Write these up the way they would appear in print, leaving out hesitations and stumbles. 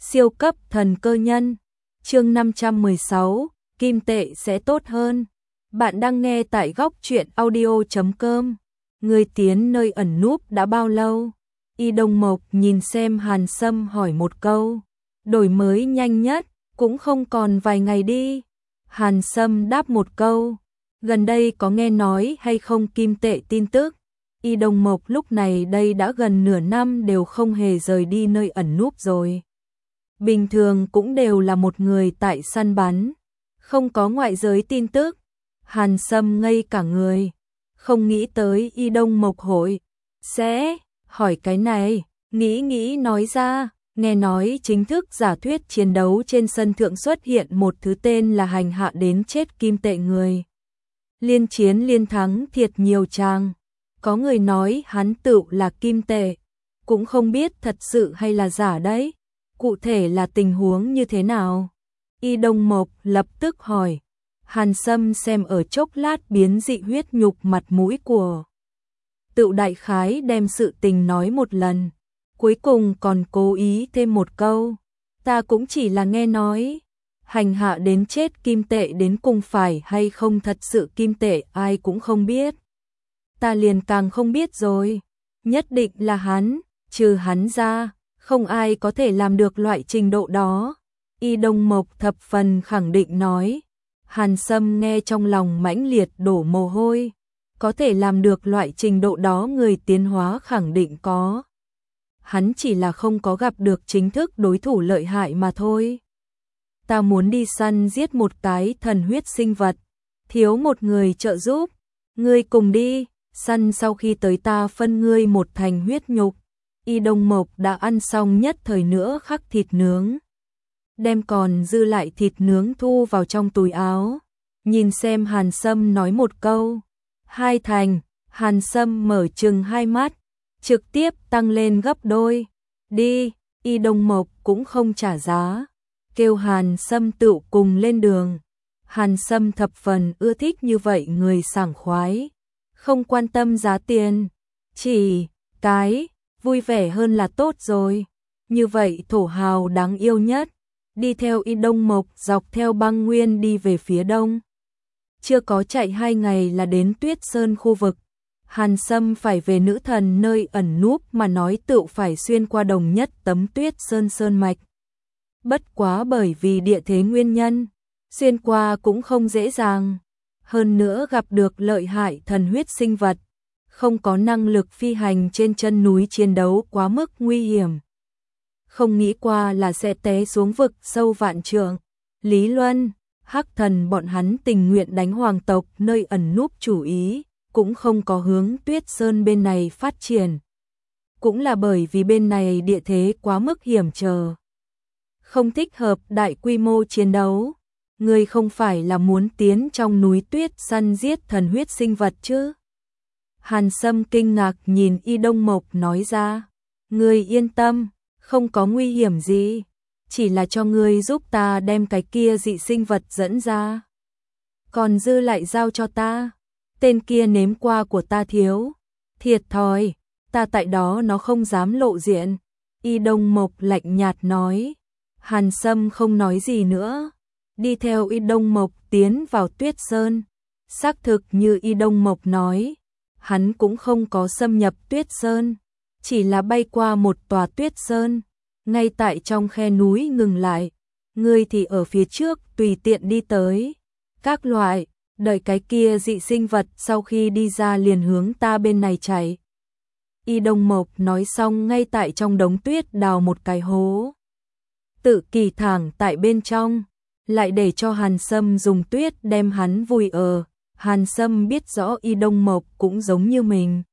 Siêu cấp thần cơ nhân. Chương 516, kim tệ sẽ tốt hơn. Bạn đang nghe tại góc truyện audio.com. Người tiến nơi ẩn núp đã bao lâu? Y Đông Mộc nhìn xem Hàn Sâm hỏi một câu. Đổi mới nhanh nhất, cũng không còn vài ngày đi. Hàn Sâm đáp một câu. Gần đây có nghe nói hay không kim tệ tin tức? Y Đông Mộc lúc này đây đã gần nửa năm đều không hề rời đi nơi ẩn núp rồi. Bình thường cũng đều là một người tại săn bắn, không có ngoại giới tin tức. Hàn Sâm ngây cả người, không nghĩ tới Y Đông Mộc hội sẽ hỏi cái này, nghĩ nói ra, nghe nói chính thức giả thuyết chiến đấu trên sân thượng xuất hiện một thứ tên là hành hạ đến chết kim tệ người. Liên chiến liên thắng thiệt nhiều chàng, có người nói hắn tự là kim tệ, cũng không biết thật sự hay là giả đấy. Cụ thể là tình huống như thế nào? Y Đông Mộc lập tức hỏi. Hàn Sâm xem ở chốc lát biến dị huyết nhục mặt mũi của Tự đại khái đem sự tình nói một lần, cuối cùng còn cố ý thêm một câu. Ta cũng chỉ là nghe nói, hành hạ đến chết kim tệ đến cùng phải hay không thật sự kim tệ ai cũng không biết. Ta liền càng không biết rồi, nhất định là hắn, trừ hắn ra không ai có thể làm được loại trình độ đó. Y Đông Mộc thập phần khẳng định nói. Hàn Sâm nghe trong lòng mãnh liệt đổ mồ hôi. Có thể làm được loại trình độ đó người tiến hóa khẳng định có. Hắn chỉ là không có gặp được chính thức đối thủ lợi hại mà thôi. Ta muốn đi săn giết một cái thần huyết sinh vật. Thiếu một người trợ giúp. Ngươi cùng đi, săn sau khi tới ta phân ngươi một thành huyết nhục. Y Đông Mộc đã ăn xong nhất thời nữa khắc thịt nướng. Đem còn dư lại thịt nướng thu vào trong túi áo. Nhìn xem Hàn Sâm nói một câu. Hai thành, Hàn Sâm mở trừng hai mắt. Trực tiếp tăng lên gấp đôi. Đi, Y Đông Mộc cũng không trả giá. Kêu Hàn Sâm tự cùng lên đường. Hàn Sâm thập phần ưa thích như vậy người sảng khoái. Không quan tâm giá tiền. Chỉ cái vui vẻ hơn là tốt rồi. Như vậy thổ hào đáng yêu nhất. Đi theo Y Đông Mộc dọc theo băng nguyên đi về phía đông. Chưa có chạy 2 ngày là đến Tuyết Sơn khu vực. Hàn Sâm phải về nữ thần nơi ẩn núp mà nói tự phải xuyên qua đồng nhất tấm Tuyết Sơn sơn mạch. Bất quá bởi vì địa thế nguyên nhân, xuyên qua cũng không dễ dàng. Hơn nữa gặp được lợi hại thần huyết sinh vật. Không có năng lực phi hành trên chân núi chiến đấu quá mức nguy hiểm. Không nghĩ qua là sẽ té xuống vực sâu vạn trượng. Lý Luân, Hắc Thần bọn hắn tình nguyện đánh hoàng tộc nơi ẩn núp chủ ý, cũng không có hướng Tuyết Sơn bên này phát triển. Cũng là bởi vì bên này địa thế quá mức hiểm trở. Không thích hợp đại quy mô chiến đấu. Người không phải là muốn tiến trong núi tuyết săn giết thần huyết sinh vật chứ? Hàn Sâm kinh ngạc nhìn Y Đông Mộc nói ra. Ngươi yên tâm, không có nguy hiểm gì. Chỉ là cho ngươi giúp ta đem cái kia dị sinh vật dẫn ra. Còn dư lại giao cho ta. Tên kia nếm qua của ta thiếu. Thiệt thòi, ta tại đó nó không dám lộ diện. Y Đông Mộc lạnh nhạt nói. Hàn Sâm không nói gì nữa. Đi theo Y Đông Mộc tiến vào Tuyết Sơn. Xác thực như Y Đông Mộc nói. Hắn cũng không có xâm nhập Tuyết Sơn, chỉ là bay qua một tòa Tuyết Sơn, ngay tại trong khe núi ngừng lại. Ngươi thì ở phía trước tùy tiện đi tới. Các loại, đợi cái kia dị sinh vật sau khi đi ra liền hướng ta bên này chạy. Y Đông Mộc nói xong ngay tại trong đống tuyết đào một cái hố. Tự kỳ thẳng tại bên trong, lại để cho Hàn Sâm dùng tuyết đem hắn vùi ở. Hàn Sâm biết rõ Y Đông Mộc cũng giống như mình.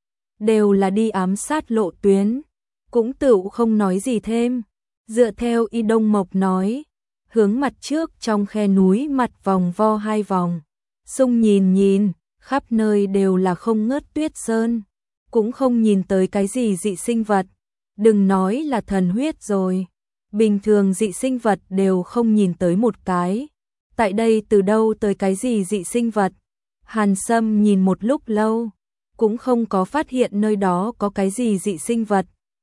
Đều là đi ám sát lộ tuyến. Cũng tự không nói gì thêm. Dựa theo Y Đông Mộc nói. Hướng mặt trước trong khe núi mặt vòng vo 2 vòng. Xung nhìn, khắp nơi đều là không ngớt tuyết sơn. Cũng không nhìn tới cái gì dị sinh vật. Đừng nói là thần huyết rồi. Bình thường dị sinh vật đều không nhìn tới một cái. Tại đây từ đâu tới cái gì dị sinh vật? Hàn Sâm nhìn một lúc lâu, cũng không có phát hiện nơi đó có cái gì dị sinh vật.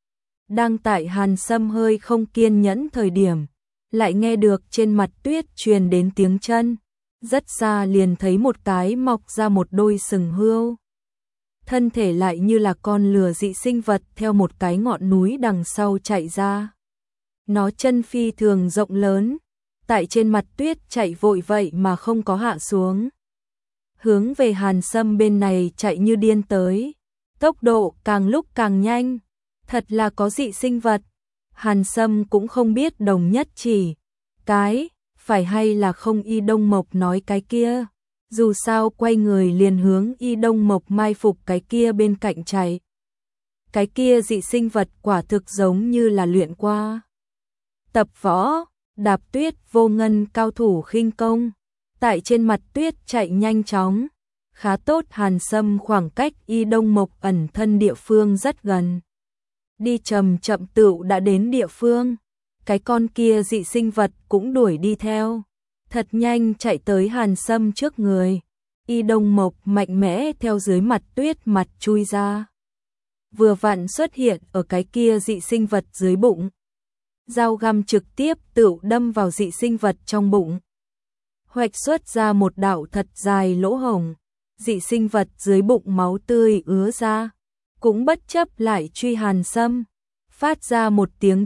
Đang tại Hàn Sâm hơi không kiên nhẫn thời điểm, lại nghe được trên mặt tuyết truyền đến tiếng chân, rất xa liền thấy một cái mọc ra một đôi sừng hươu. Thân thể lại như là con lừa dị sinh vật theo một cái ngọn núi đằng sau chạy ra. Nó chân phi thường rộng lớn, tại trên mặt tuyết chạy vội vậy mà không có hạ xuống. Hướng về Hàn Sâm bên này chạy như điên tới, tốc độ càng lúc càng nhanh, thật là có dị sinh vật. Hàn Sâm cũng không biết Đồng Nhất Chỉ cái phải hay là không Y Đông Mộc nói cái kia, dù sao quay người liền hướng Y Đông Mộc mai phục cái kia bên cạnh chạy. Cái kia dị sinh vật quả thực giống như là luyện qua. Tập võ, đạp tuyết vô ngân cao thủ khinh công, tại trên mặt tuyết chạy nhanh chóng, khá tốt. Hàn Sâm khoảng cách Y Đông Mộc ẩn thân địa phương rất gần. Đi chậm chậm tựu đã đến địa phương, cái con kia dị sinh vật cũng đuổi đi theo, thật nhanh chạy tới Hàn Sâm trước người. Y Đông Mộc mạnh mẽ theo dưới mặt tuyết mặt chui ra, vừa vặn xuất hiện ở cái kia dị sinh vật dưới bụng. Dao găm trực tiếp tựu đâm vào dị sinh vật trong bụng, hoạch xuất ra một đạo thật dài lỗ hổng. Dị sinh vật dưới bụng máu tươi ứa ra, cũng bất chấp lại truy Hàn Sâm, phát ra một tiếng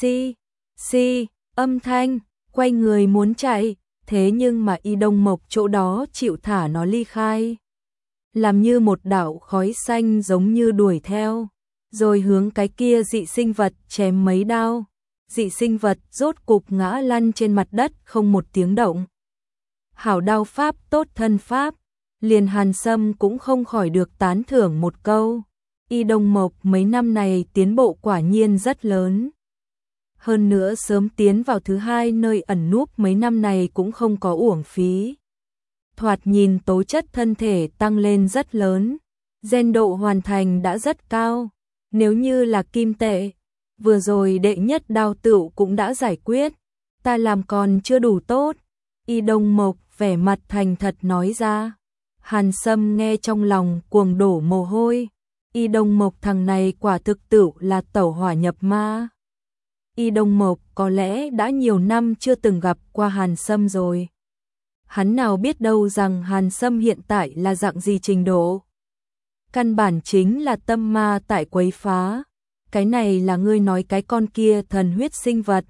xi âm thanh, quay người muốn chạy, thế nhưng mà Y Đông Mộc chỗ đó chịu thả nó ly khai, làm như một đạo khói xanh giống như đuổi theo, rồi hướng cái kia dị sinh vật chém mấy đao. Dị sinh vật rốt cục ngã lăn trên mặt đất không một tiếng động. Hảo đao pháp tốt thân pháp, liền Hàn Sâm cũng không khỏi được tán thưởng một câu. Y Đông Mộc mấy năm này tiến bộ quả nhiên rất lớn. Hơn nữa sớm tiến vào thứ hai nơi ẩn núp mấy năm này cũng không có uổng phí. Thoạt nhìn tố chất thân thể tăng lên rất lớn, gen độ hoàn thành đã rất cao. Nếu như là kim tệ, vừa rồi đệ nhất đao tựu cũng đã giải quyết, ta làm còn chưa đủ tốt. Y Đông Mộc vẻ mặt thành thật nói ra. Hàn Sâm nghe trong lòng cuồng đổ mồ hôi. Y Đông Mộc thằng này quả thực tựu là tẩu hỏa nhập ma. Y Đông Mộc có lẽ đã nhiều năm chưa từng gặp qua Hàn Sâm rồi. Hắn nào biết đâu rằng Hàn Sâm hiện tại là dạng gì trình độ. Căn bản chính là tâm ma tại quấy phá. Cái này là ngươi nói cái con kia thần huyết sinh vật.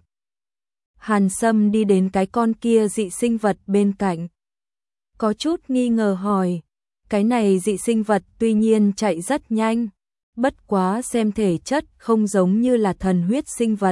Hàn Sâm đi đến cái con kia dị sinh vật bên cạnh, có chút nghi ngờ hỏi, cái này dị sinh vật tuy nhiên chạy rất nhanh, bất quá xem thể chất không giống như là thần huyết sinh vật.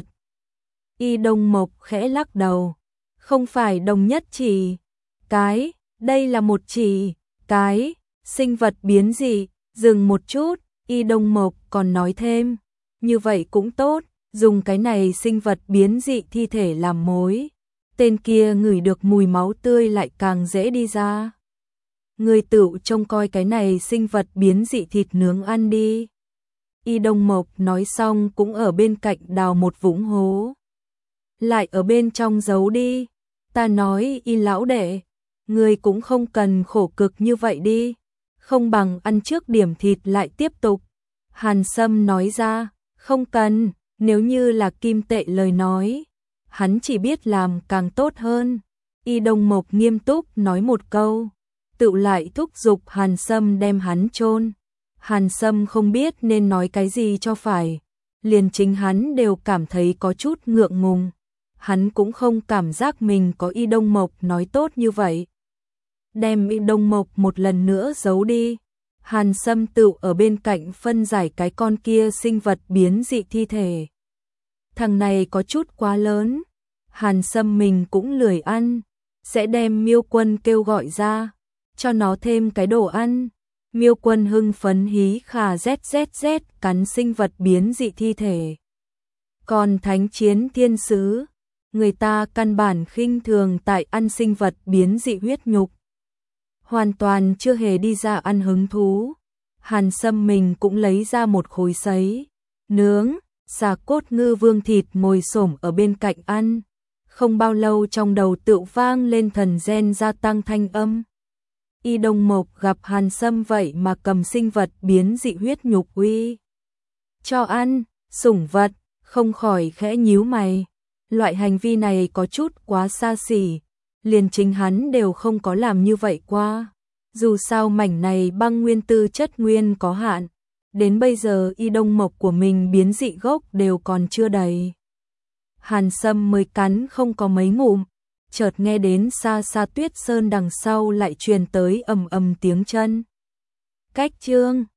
Y Đông Mộc khẽ lắc đầu, không phải Đồng Nhất Chỉ cái, đây là một chỉ cái sinh vật biến dị. Dừng một chút, Y Đông Mộc còn nói thêm, như vậy cũng tốt, dùng cái này sinh vật biến dị thi thể làm mối, tên kia ngửi được mùi máu tươi lại càng dễ đi ra. Người tựu trông coi cái này sinh vật biến dị thịt nướng ăn đi. Y Đông Mộc nói xong cũng ở bên cạnh đào một vũng hố, lại ở bên trong giấu đi. Ta nói Y lão đệ, người cũng không cần khổ cực như vậy đi, không bằng ăn trước điểm thịt lại tiếp tục. Hàn Sâm nói ra, không cần, nếu như là kim tệ lời nói, hắn chỉ biết làm càng tốt hơn. Y Đông Mộc nghiêm túc nói một câu, tự lại thúc giục Hàn Sâm đem hắn chôn. Hàn Sâm không biết nên nói cái gì cho phải, liền chính hắn đều cảm thấy có chút ngượng ngùng. Hắn cũng không cảm giác mình có Y Đông Mộc nói tốt như vậy. Đem Y Đông Mộc một lần nữa giấu đi. Hàn Sâm tự ở bên cạnh phân giải cái con kia sinh vật biến dị thi thể. Thằng này có chút quá lớn, Hàn Sâm mình cũng lười ăn, sẽ đem Miêu Quân kêu gọi ra, cho nó thêm cái đồ ăn. Miêu Quân hưng phấn hí khà zzz cắn sinh vật biến dị thi thể. Còn Thánh Chiến Thiên Sứ, người ta căn bản khinh thường tại ăn sinh vật biến dị huyết nhục, hoàn toàn chưa hề đi ra ăn hứng thú. Hàn Sâm mình cũng lấy ra một khối sấy nướng xà cốt ngư vương thịt, ngồi xổm ở bên cạnh ăn. Không bao lâu trong đầu tựu vang lên thần gen gia tăng thanh âm. Y Đông Mộc gặp Hàn Sâm vậy mà cầm sinh vật biến dị huyết nhục uy cho ăn, sủng vật, không khỏi khẽ nhíu mày. Loại hành vi này có chút quá xa xỉ, liền chính hắn đều không có làm như vậy qua. Dù sao mảnh này băng nguyên tư chất nguyên có hạn, đến bây giờ y đông mộc của mình biến dị gốc đều còn chưa đầy. Hàn Sâm mới cắn không có mấy ngụm, chợt nghe đến xa xa Tuyết Sơn đằng sau lại truyền tới ầm ầm tiếng chân. Cách chương